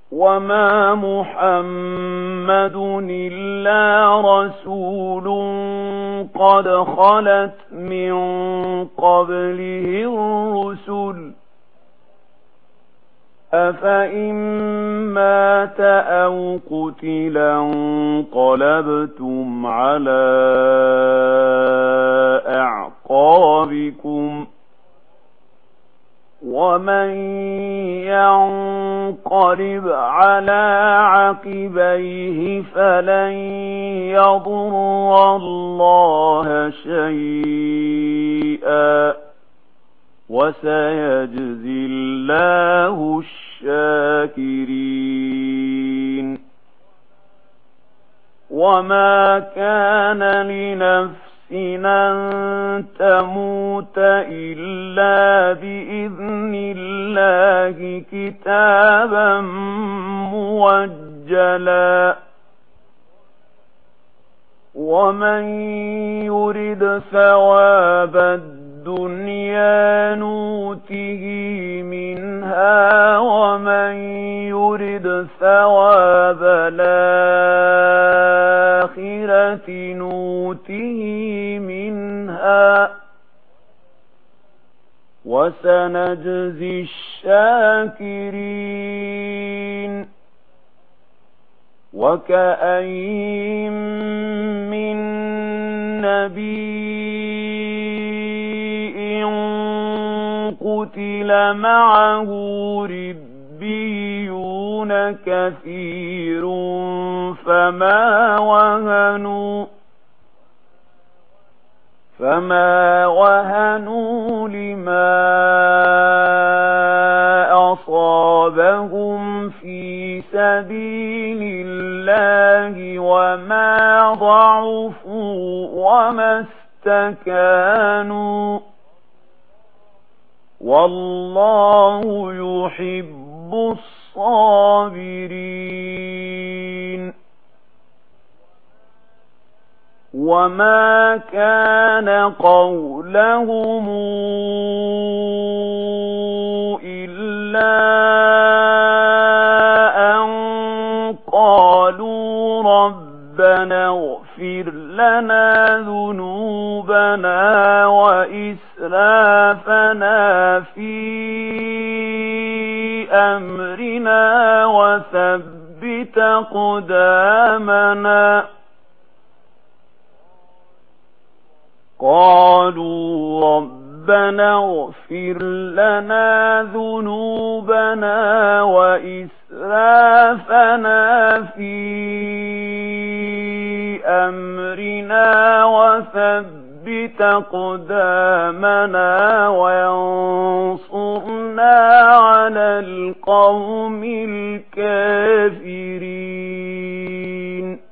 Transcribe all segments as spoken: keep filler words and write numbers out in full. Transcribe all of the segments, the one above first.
وما محمد إلا رسول قد خلت من قبله الرسل أفإن مات أو قتلا انقلبتم على أعقابكم ومن ينقلب على عقبيه فلن يضر الله شيئا وسيجزي الله الشاكرين. وما كان لنفس أن تموت إلا بإذن الله كتابا موجلا ومن يرد ثواب الدنيا نوته منها ومن يرد ثواب الآخرة نوته منها وسنجزي الشاكرين. وكأين من نبي قتل معه ربيون كثير فما وهنوا فما وهنوا لما أصابهم في سبيل الله وما ضعفوا وما استكانوا والله يحب الصابرين. وما كان قولهم إلا أن قالوا ربنا اغفر لنا ذنوبنا وإسرافنا في أمرنا وثبت أقدامنا قالوا ربنا اغفر لنا ذنوبنا وإسرافنا في أمرنا وثبت أقدامنا وانصرنا على القوم الكافرين.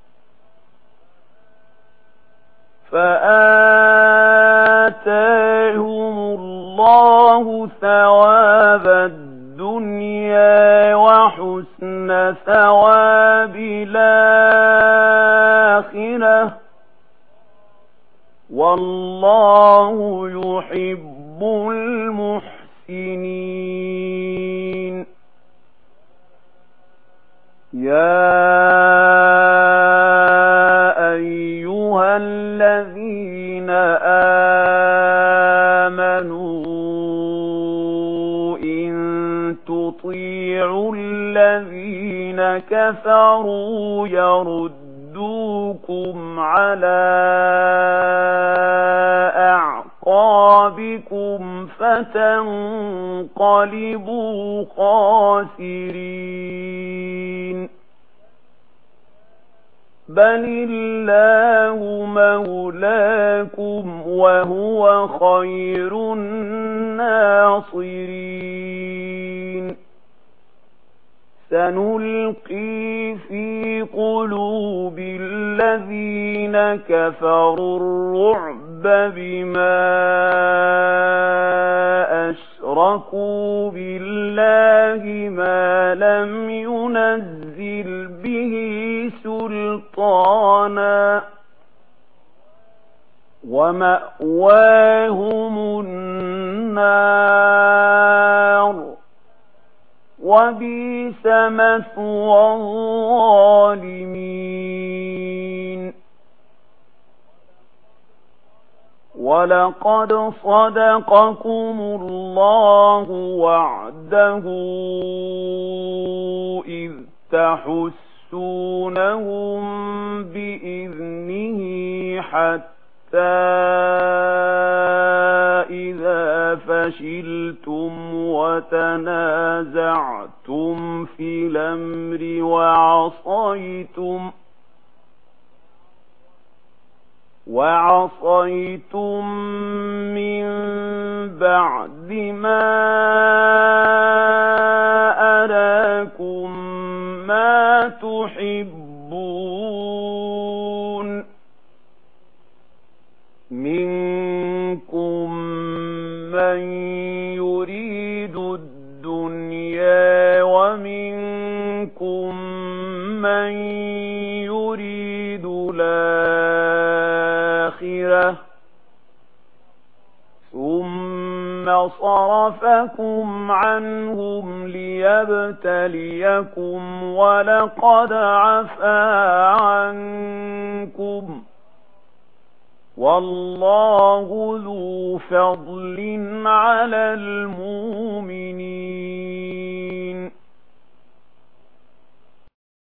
فآتاهم الله ثواب الدنيا وحسن ثواب الآخرة والله يحب المحسنين. يا أيها الذين آمنوا إن تطيعوا الذين كفروا يردوكم على أعقابكم فتنقلبوا خاسرين. بل الله مولاكم وهو خير الناصرين. سنلقي في قلوب الذين كفروا الرعب بما أشركوا بالله ما لم ينزل به سلطانا ومأواهم النار وبئس مثوى الظالمين. ولقد صدقكم الله وعده إذ تحسونهم بإذنه حتى إذا فشلتم وتنازعتم في الأمر وعصيتم وعصيتم من بعد ما أراكم ما تحبون منكم من يريد الدنيا ومنكم من يريد الآخرة ثم صرفكم عنهم ليبتليكم ولقد عفا عنكم والله ذو فضل على المؤمنين.